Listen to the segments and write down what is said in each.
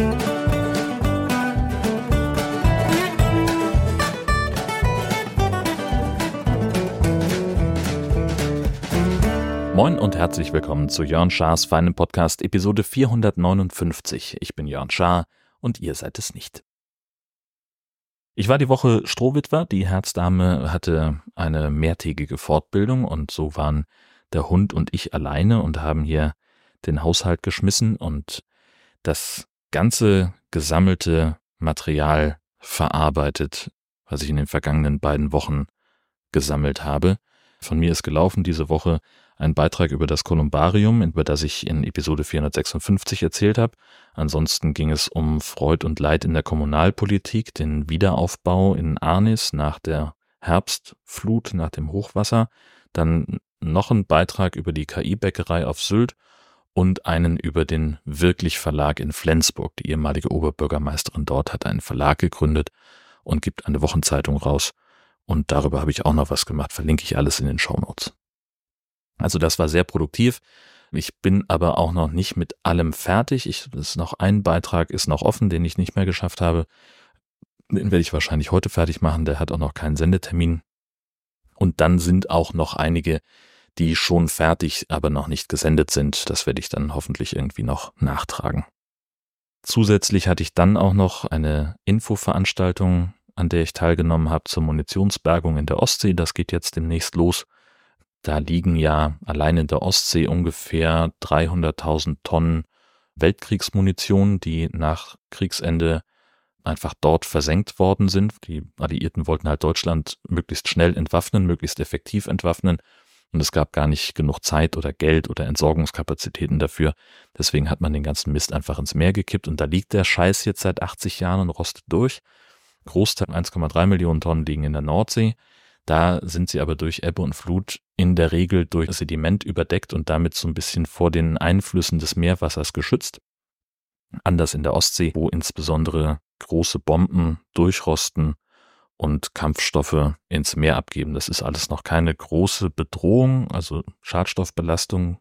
Moin und herzlich willkommen zu Jörn Schars feinem Podcast Episode 459. Ich bin Jörn Schaar und ihr seid es nicht. Ich war die Woche Strohwitwer, die Herzdame hatte eine mehrtägige Fortbildung und so waren der Hund und ich alleine und haben hier den Haushalt geschmissen und das ganze gesammelte Material verarbeitet, was ich in den vergangenen beiden Wochen gesammelt habe. Von mir ist gelaufen diese Woche ein Beitrag über das Kolumbarium, über das ich in Episode 456 erzählt habe. Ansonsten ging es um Freud und Leid in der Kommunalpolitik, den Wiederaufbau in Arnis nach der Herbstflut, nach dem Hochwasser. Dann noch ein Beitrag über die KI-Bäckerei auf Sylt und einen über den Wirklich-Verlag in Flensburg. Die ehemalige Oberbürgermeisterin dort hat einen Verlag gegründet und gibt eine Wochenzeitung raus. Und darüber habe ich auch noch was gemacht, verlinke ich alles in den Shownotes. Also das war sehr produktiv. Ich bin aber auch noch nicht mit allem fertig. Ein Beitrag ist noch offen, den ich nicht mehr geschafft habe. Den werde ich wahrscheinlich heute fertig machen. Der hat auch noch keinen Sendetermin. Und dann sind auch noch einige, die schon fertig, aber noch nicht gesendet sind. Das werde ich dann hoffentlich irgendwie noch nachtragen. Zusätzlich hatte ich dann auch noch eine Infoveranstaltung, an der ich teilgenommen habe zur Munitionsbergung in der Ostsee. Das geht jetzt demnächst los. Da liegen ja allein in der Ostsee ungefähr 300.000 Tonnen Weltkriegsmunition, die nach Kriegsende einfach dort versenkt worden sind. Die Alliierten wollten halt Deutschland möglichst schnell entwaffnen, möglichst effektiv entwaffnen. Und es gab gar nicht genug Zeit oder Geld oder Entsorgungskapazitäten dafür. Deswegen hat man den ganzen Mist einfach ins Meer gekippt. Und da liegt der Scheiß jetzt seit 80 Jahren und rostet durch. Großteil 1,3 Millionen Tonnen liegen in der Nordsee. Da sind sie aber durch Ebbe und Flut in der Regel durch Sediment überdeckt und damit so ein bisschen vor den Einflüssen des Meerwassers geschützt. Anders in der Ostsee, wo insbesondere große Bomben durchrosten und Kampfstoffe ins Meer abgeben. Das ist alles noch keine große Bedrohung, also Schadstoffbelastung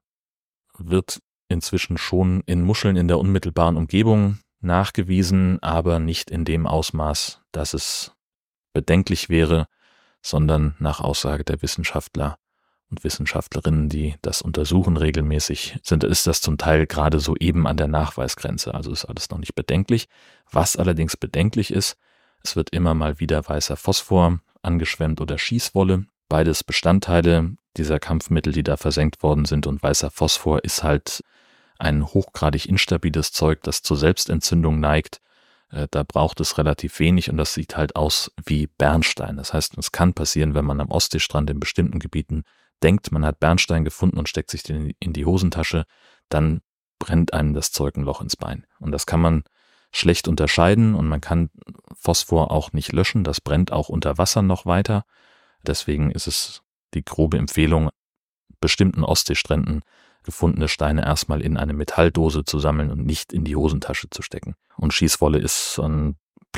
wird inzwischen schon in Muscheln in der unmittelbaren Umgebung nachgewiesen, aber nicht in dem Ausmaß, dass es bedenklich wäre, sondern nach Aussage der Wissenschaftler und Wissenschaftlerinnen, die das untersuchen regelmäßig, ist das zum Teil gerade so eben an der Nachweisgrenze. Also ist alles noch nicht bedenklich. Was allerdings bedenklich ist, es wird immer mal wieder weißer Phosphor angeschwemmt oder Schießwolle. Beides Bestandteile dieser Kampfmittel, die da versenkt worden sind. Und weißer Phosphor ist halt ein hochgradig instabiles Zeug, das zur Selbstentzündung neigt. Da braucht es relativ wenig und das sieht halt aus wie Bernstein. Das heißt, es kann passieren, wenn man am Ostseestrand in bestimmten Gebieten denkt, man hat Bernstein gefunden und steckt sich den in die Hosentasche, dann brennt einem das Zeug ein Loch ins Bein. Und das kann man schlecht unterscheiden und man kann Phosphor auch nicht löschen. Das brennt auch unter Wasser noch weiter. Deswegen ist es die grobe Empfehlung, bestimmten Ostseestränden gefundene Steine erstmal in eine Metalldose zu sammeln und nicht in die Hosentasche zu stecken. Und Schießwolle ist so ein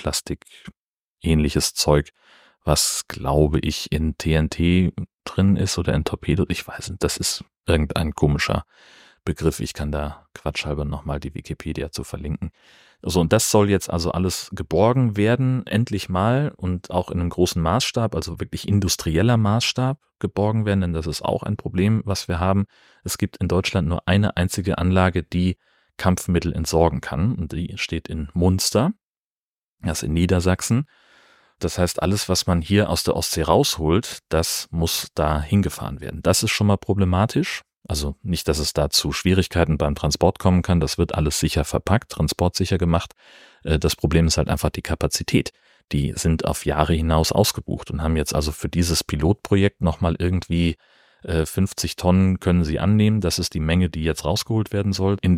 plastikähnliches Zeug, was, glaube ich, in TNT drin ist oder in Torpedos. Ich weiß nicht, das ist irgendein komischer Begriff. Ich kann da quatschhalber nochmal die Wikipedia zu verlinken. So, und das soll jetzt also alles geborgen werden, endlich mal und auch in einem großen Maßstab, also wirklich industrieller Maßstab geborgen werden, denn das ist auch ein Problem, was wir haben. Es gibt in Deutschland nur eine einzige Anlage, die Kampfmittel entsorgen kann und die steht in Munster, das ist in Niedersachsen. Das heißt, alles, was man hier aus der Ostsee rausholt, das muss da hingefahren werden. Das ist schon mal problematisch. Also nicht, dass es da zu Schwierigkeiten beim Transport kommen kann, das wird alles sicher verpackt, transportsicher gemacht. Das Problem ist halt einfach die Kapazität. Die sind auf Jahre hinaus ausgebucht und haben jetzt also für dieses Pilotprojekt nochmal irgendwie 50 Tonnen können sie annehmen. Das ist die Menge, die jetzt rausgeholt werden soll im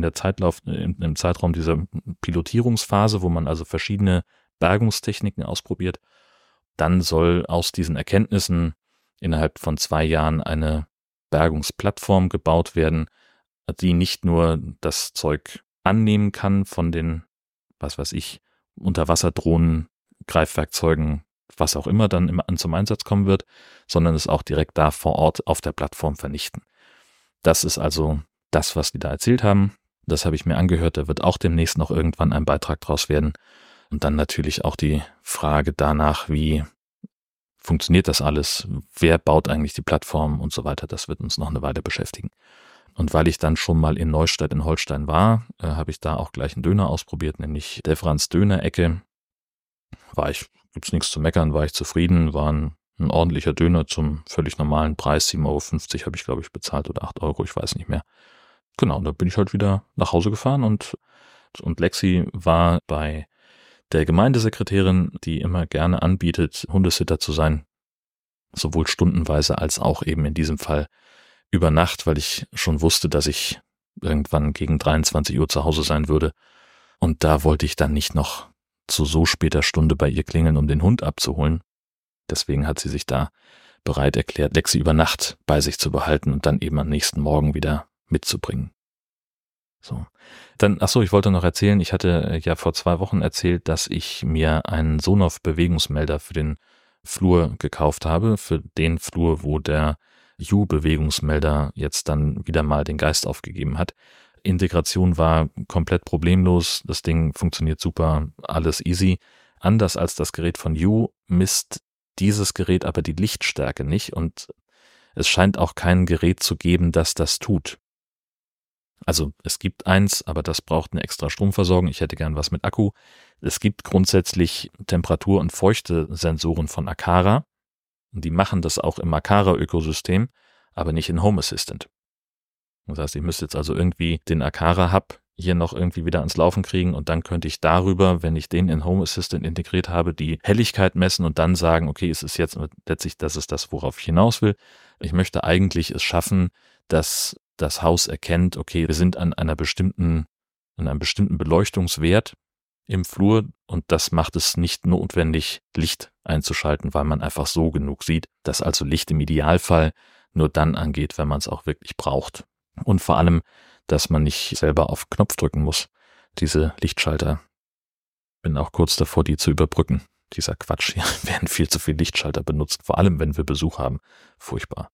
Zeitraum dieser Pilotierungsphase, wo man also verschiedene Bergungstechniken ausprobiert. Dann soll aus diesen Erkenntnissen innerhalb von 2 Jahren eine Bergungsplattform gebaut werden, die nicht nur das Zeug annehmen kann von den, Unterwasserdrohnen, Greifwerkzeugen, was auch immer dann zum Einsatz kommen wird, sondern es auch direkt da vor Ort auf der Plattform vernichten. Das ist also das, was die da erzählt haben. Das habe ich mir angehört, da wird auch demnächst noch irgendwann ein Beitrag draus werden. Und dann natürlich auch die Frage danach, wie funktioniert das alles? Wer baut eigentlich die Plattform und so weiter? Das wird uns noch eine Weile beschäftigen. Und weil ich dann schon mal in Neustadt in Holstein war, habe ich da auch gleich einen Döner ausprobiert, nämlich Devran's Döner-Ecke. Gibt's nichts zu meckern, war ich zufrieden, war ein ordentlicher Döner zum völlig normalen Preis, 7,50 € habe ich, glaube ich, bezahlt oder 8 €, ich weiß nicht mehr. Genau, und da bin ich halt wieder nach Hause gefahren und Lexi war bei der Gemeindesekretärin, die immer gerne anbietet, Hundesitter zu sein, sowohl stundenweise als auch eben in diesem Fall über Nacht, weil ich schon wusste, dass ich irgendwann gegen 23 Uhr zu Hause sein würde. Und da wollte ich dann nicht noch zu so später Stunde bei ihr klingeln, um den Hund abzuholen. Deswegen hat sie sich da bereit erklärt, Lexi über Nacht bei sich zu behalten und dann eben am nächsten Morgen wieder mitzubringen. So. Dann, ich wollte noch erzählen, ich hatte ja vor 2 Wochen erzählt, dass ich mir einen Sonoff-Bewegungsmelder für den Flur gekauft habe, für den Flur, wo der U-Bewegungsmelder jetzt dann wieder mal den Geist aufgegeben hat. Integration war komplett problemlos, das Ding funktioniert super, alles easy. Anders als das Gerät von U misst dieses Gerät aber die Lichtstärke nicht und es scheint auch kein Gerät zu geben, das das tut. Also es gibt eins, aber das braucht eine extra Stromversorgung. Ich hätte gern was mit Akku. Es gibt grundsätzlich Temperatur- und Feuchte-Sensoren von Aqara. Die machen das auch im Aqara-Ökosystem, aber nicht in Home Assistant. Das heißt, ich müsste jetzt also irgendwie den Aqara-Hub hier noch irgendwie wieder ans Laufen kriegen und dann könnte ich darüber, wenn ich den in Home Assistant integriert habe, die Helligkeit messen und dann sagen, okay, es ist jetzt letztlich, das ist das, worauf ich hinaus will. Ich möchte eigentlich es schaffen, dass das Haus erkennt, okay, wir sind an einem bestimmten Beleuchtungswert im Flur und das macht es nicht notwendig, Licht einzuschalten, weil man einfach so genug sieht, dass also Licht im Idealfall nur dann angeht, wenn man es auch wirklich braucht. Und vor allem, dass man nicht selber auf Knopf drücken muss. Diese Lichtschalter, bin auch kurz davor, die zu überbrücken. Dieser Quatsch, hier werden viel zu viel Lichtschalter benutzt, vor allem wenn wir Besuch haben. Furchtbar.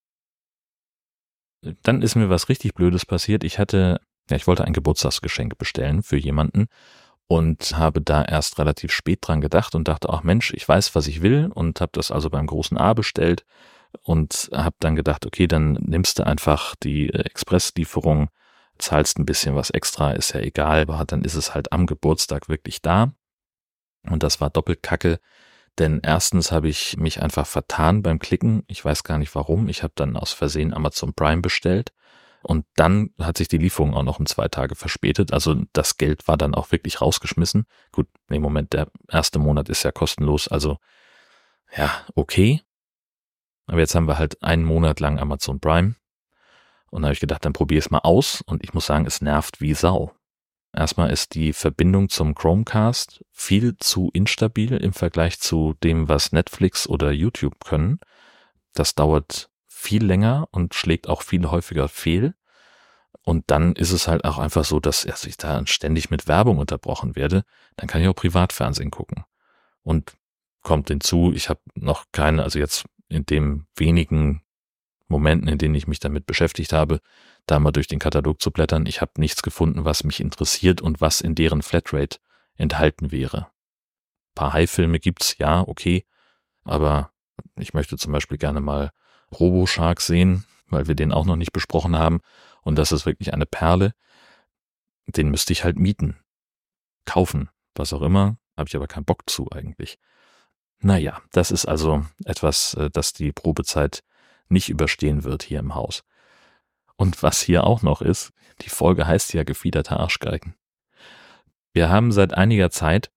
Dann ist mir was richtig Blödes passiert. Ich wollte ein Geburtstagsgeschenk bestellen für jemanden und habe da erst relativ spät dran gedacht und dachte, ach Mensch, ich weiß, was ich will und habe das also beim großen A bestellt und habe dann gedacht, okay, dann nimmst du einfach die Expresslieferung, zahlst ein bisschen was extra, ist ja egal, aber dann ist es halt am Geburtstag wirklich da. Und das war doppelt kacke, denn erstens habe ich mich einfach vertan beim Klicken. Ich weiß gar nicht warum. Ich habe dann aus Versehen Amazon Prime bestellt und dann hat sich die Lieferung auch noch um 2 Tage verspätet. Also das Geld war dann auch wirklich rausgeschmissen. Gut, im Moment, der erste Monat ist ja kostenlos, also ja, okay. Aber jetzt haben wir halt 1 Monat lang Amazon Prime und da habe ich gedacht, dann probiere es mal aus und ich muss sagen, es nervt wie Sau. Erstmal ist die Verbindung zum Chromecast viel zu instabil im Vergleich zu dem, was Netflix oder YouTube können. Das dauert viel länger und schlägt auch viel häufiger fehl. Und dann ist es halt auch einfach so, dass ich da ständig mit Werbung unterbrochen werde. Dann kann ich auch Privatfernsehen gucken. Und kommt hinzu, ich habe noch keine, also jetzt in den wenigen Momenten, in denen ich mich damit beschäftigt habe, da mal durch den Katalog zu blättern. Ich habe nichts gefunden, was mich interessiert und was in deren Flatrate enthalten wäre. Ein paar High-Filme gibt's, ja, okay, aber ich möchte zum Beispiel gerne mal RoboShark sehen, weil wir den auch noch nicht besprochen haben und das ist wirklich eine Perle. Den müsste ich halt mieten, kaufen, was auch immer, habe ich aber keinen Bock zu eigentlich. Naja, das ist also etwas, das die Probezeit nicht überstehen wird hier im Haus. Und was hier auch noch ist, die Folge heißt ja gefiederte Arschgeigen. Wir haben seit einiger Zeit,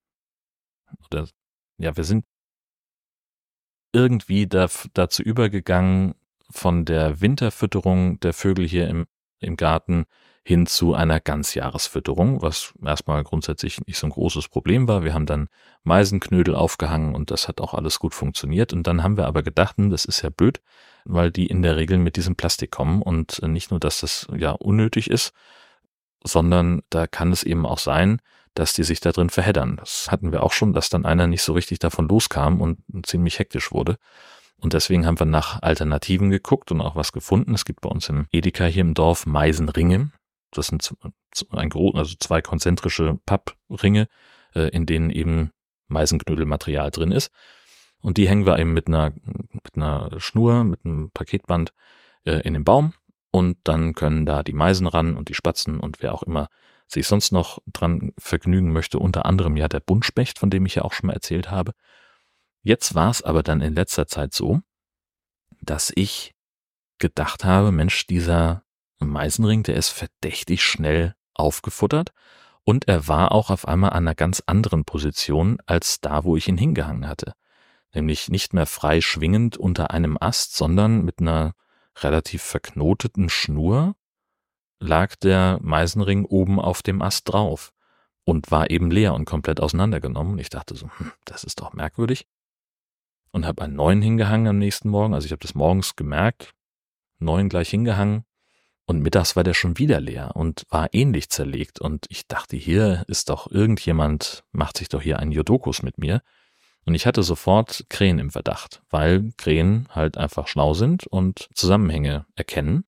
wir sind irgendwie dazu übergegangen, von der Winterfütterung der Vögel hier im Garten hin zu einer Ganzjahresfütterung, was erstmal grundsätzlich nicht so ein großes Problem war. Wir haben dann Meisenknödel aufgehangen und das hat auch alles gut funktioniert. Und dann haben wir aber gedacht, das ist ja blöd, weil die in der Regel mit diesem Plastik kommen und nicht nur, dass das ja unnötig ist, sondern da kann es eben auch sein, dass die sich da drin verheddern. Das hatten wir auch schon, dass dann einer nicht so richtig davon loskam und ziemlich hektisch wurde. Und deswegen haben wir nach Alternativen geguckt und auch was gefunden. Es gibt bei uns im Edeka hier im Dorf Meisenringe. das sind also 2 konzentrische Pappringe, in denen eben Meisenknödelmaterial drin ist. Und die hängen wir eben mit einer Schnur, mit einem Paketband in den Baum. Und dann können da die Meisen ran und die Spatzen und wer auch immer sich sonst noch dran vergnügen möchte, unter anderem ja der Buntspecht, von dem ich ja auch schon mal erzählt habe. Jetzt war es aber dann in letzter Zeit so, dass ich gedacht habe, Mensch, dieser Meisenring, der ist verdächtig schnell aufgefuttert und er war auch auf einmal an einer ganz anderen Position als da, wo ich ihn hingehangen hatte. Nämlich nicht mehr frei schwingend unter einem Ast, sondern mit einer relativ verknoteten Schnur lag der Meisenring oben auf dem Ast drauf und war eben leer und komplett auseinandergenommen. Ich dachte so, das ist doch merkwürdig. Und habe einen neuen hingehangen am nächsten Morgen. Also ich habe das morgens gemerkt, neuen gleich hingehangen und mittags war der schon wieder leer und war ähnlich zerlegt. Und ich dachte, hier ist doch irgendjemand, macht sich doch hier einen Jodokus mit mir. Und ich hatte sofort Krähen im Verdacht, weil Krähen halt einfach schlau sind und Zusammenhänge erkennen.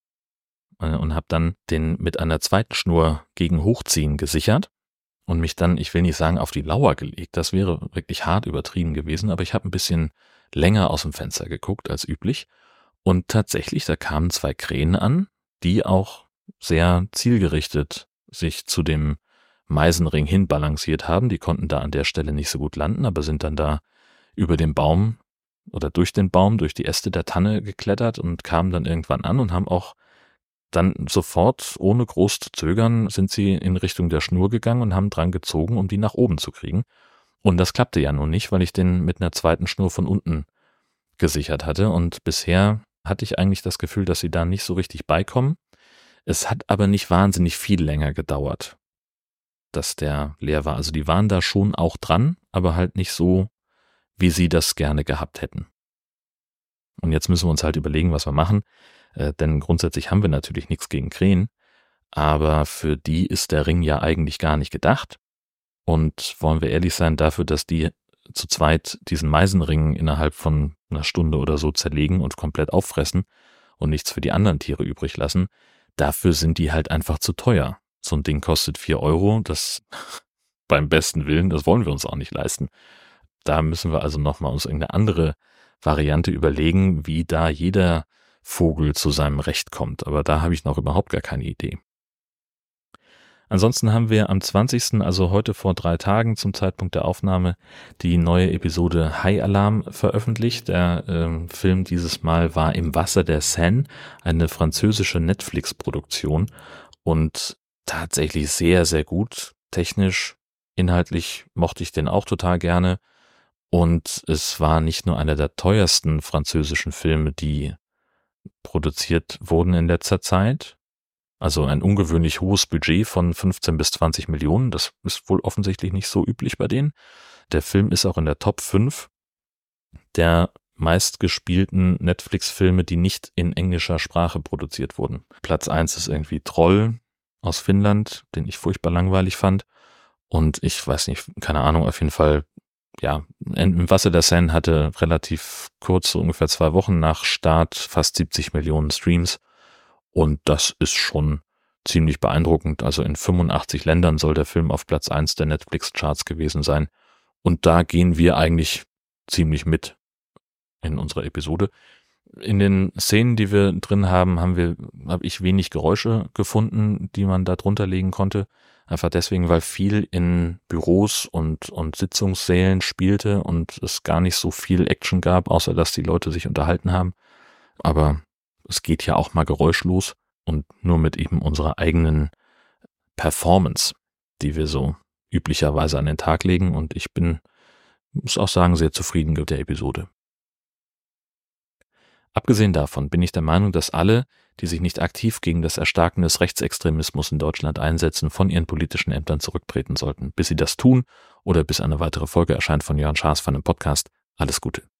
Und habe dann den mit einer zweiten Schnur gegen Hochziehen gesichert und mich dann, ich will nicht sagen, auf die Lauer gelegt. Das wäre wirklich hart übertrieben gewesen, aber ich habe ein bisschen länger aus dem Fenster geguckt als üblich. Und tatsächlich, da kamen 2 Krähen an, die auch sehr zielgerichtet sich zu dem Meisenring hin balanciert haben. Die konnten da an der Stelle nicht so gut landen, aber sind dann da über den Baum oder durch den Baum, durch die Äste der Tanne geklettert und kamen dann irgendwann an und haben auch dann sofort, ohne groß zu zögern, sind sie in Richtung der Schnur gegangen und haben dran gezogen, um die nach oben zu kriegen. Und das klappte ja nun nicht, weil ich den mit einer zweiten Schnur von unten gesichert hatte. Und bisher hatte ich eigentlich das Gefühl, dass sie da nicht so richtig beikommen. Es hat aber nicht wahnsinnig viel länger gedauert, dass der leer war. Also die waren da schon auch dran, aber halt nicht so, wie sie das gerne gehabt hätten. Und jetzt müssen wir uns halt überlegen, was wir machen. Denn grundsätzlich haben wir natürlich nichts gegen Krähen, aber für die ist der Ring ja eigentlich gar nicht gedacht. Und wollen wir ehrlich sein, dafür, dass die zu zweit diesen Meisenring innerhalb von einer Stunde oder so zerlegen und komplett auffressen und nichts für die anderen Tiere übrig lassen, dafür sind die halt einfach zu teuer. So ein Ding kostet 4 Euro, das beim besten Willen, das wollen wir uns auch nicht leisten. Da müssen wir also nochmal uns irgendeine andere Variante überlegen, wie da jeder Vogel zu seinem Recht kommt. Aber da habe ich noch überhaupt gar keine Idee. Ansonsten haben wir am 20., also heute vor 3 Tagen zum Zeitpunkt der Aufnahme, die neue Episode High Alarm veröffentlicht. Der Film dieses Mal war Im Wasser der Seine, eine französische Netflix-Produktion und tatsächlich sehr, sehr gut. Technisch, inhaltlich mochte ich den auch total gerne. Und es war nicht nur einer der teuersten französischen Filme, die produziert wurden in letzter Zeit. Also ein ungewöhnlich hohes Budget von 15 bis 20 Millionen. Das ist wohl offensichtlich nicht so üblich bei denen. Der Film ist auch in der Top 5 der meistgespielten Netflix-Filme, die nicht in englischer Sprache produziert wurden. Platz 1 ist irgendwie Troll aus Finnland, den ich furchtbar langweilig fand. Und ich weiß nicht, keine Ahnung, auf jeden Fall, ja, Im Wasser der Seine hatte relativ kurz, so ungefähr 2 Wochen nach Start, fast 70 Millionen Streams. Und das ist schon ziemlich beeindruckend. Also in 85 Ländern soll der Film auf Platz 1 der Netflix-Charts gewesen sein. Und da gehen wir eigentlich ziemlich mit in unserer Episode. In den Szenen, die wir drin haben, habe ich wenig Geräusche gefunden, die man da drunter legen konnte. Einfach deswegen, weil viel in Büros und Sitzungssälen spielte und es gar nicht so viel Action gab, außer dass die Leute sich unterhalten haben. Aber es geht ja auch mal geräuschlos und nur mit eben unserer eigenen Performance, die wir so üblicherweise an den Tag legen. Und ich muss auch sagen, sehr zufrieden mit der Episode. Abgesehen davon bin ich der Meinung, dass alle, die sich nicht aktiv gegen das Erstarken des Rechtsextremismus in Deutschland einsetzen, von ihren politischen Ämtern zurücktreten sollten. Bis sie das tun oder bis eine weitere Folge erscheint von Jörn Schaas von einem Podcast. Alles Gute.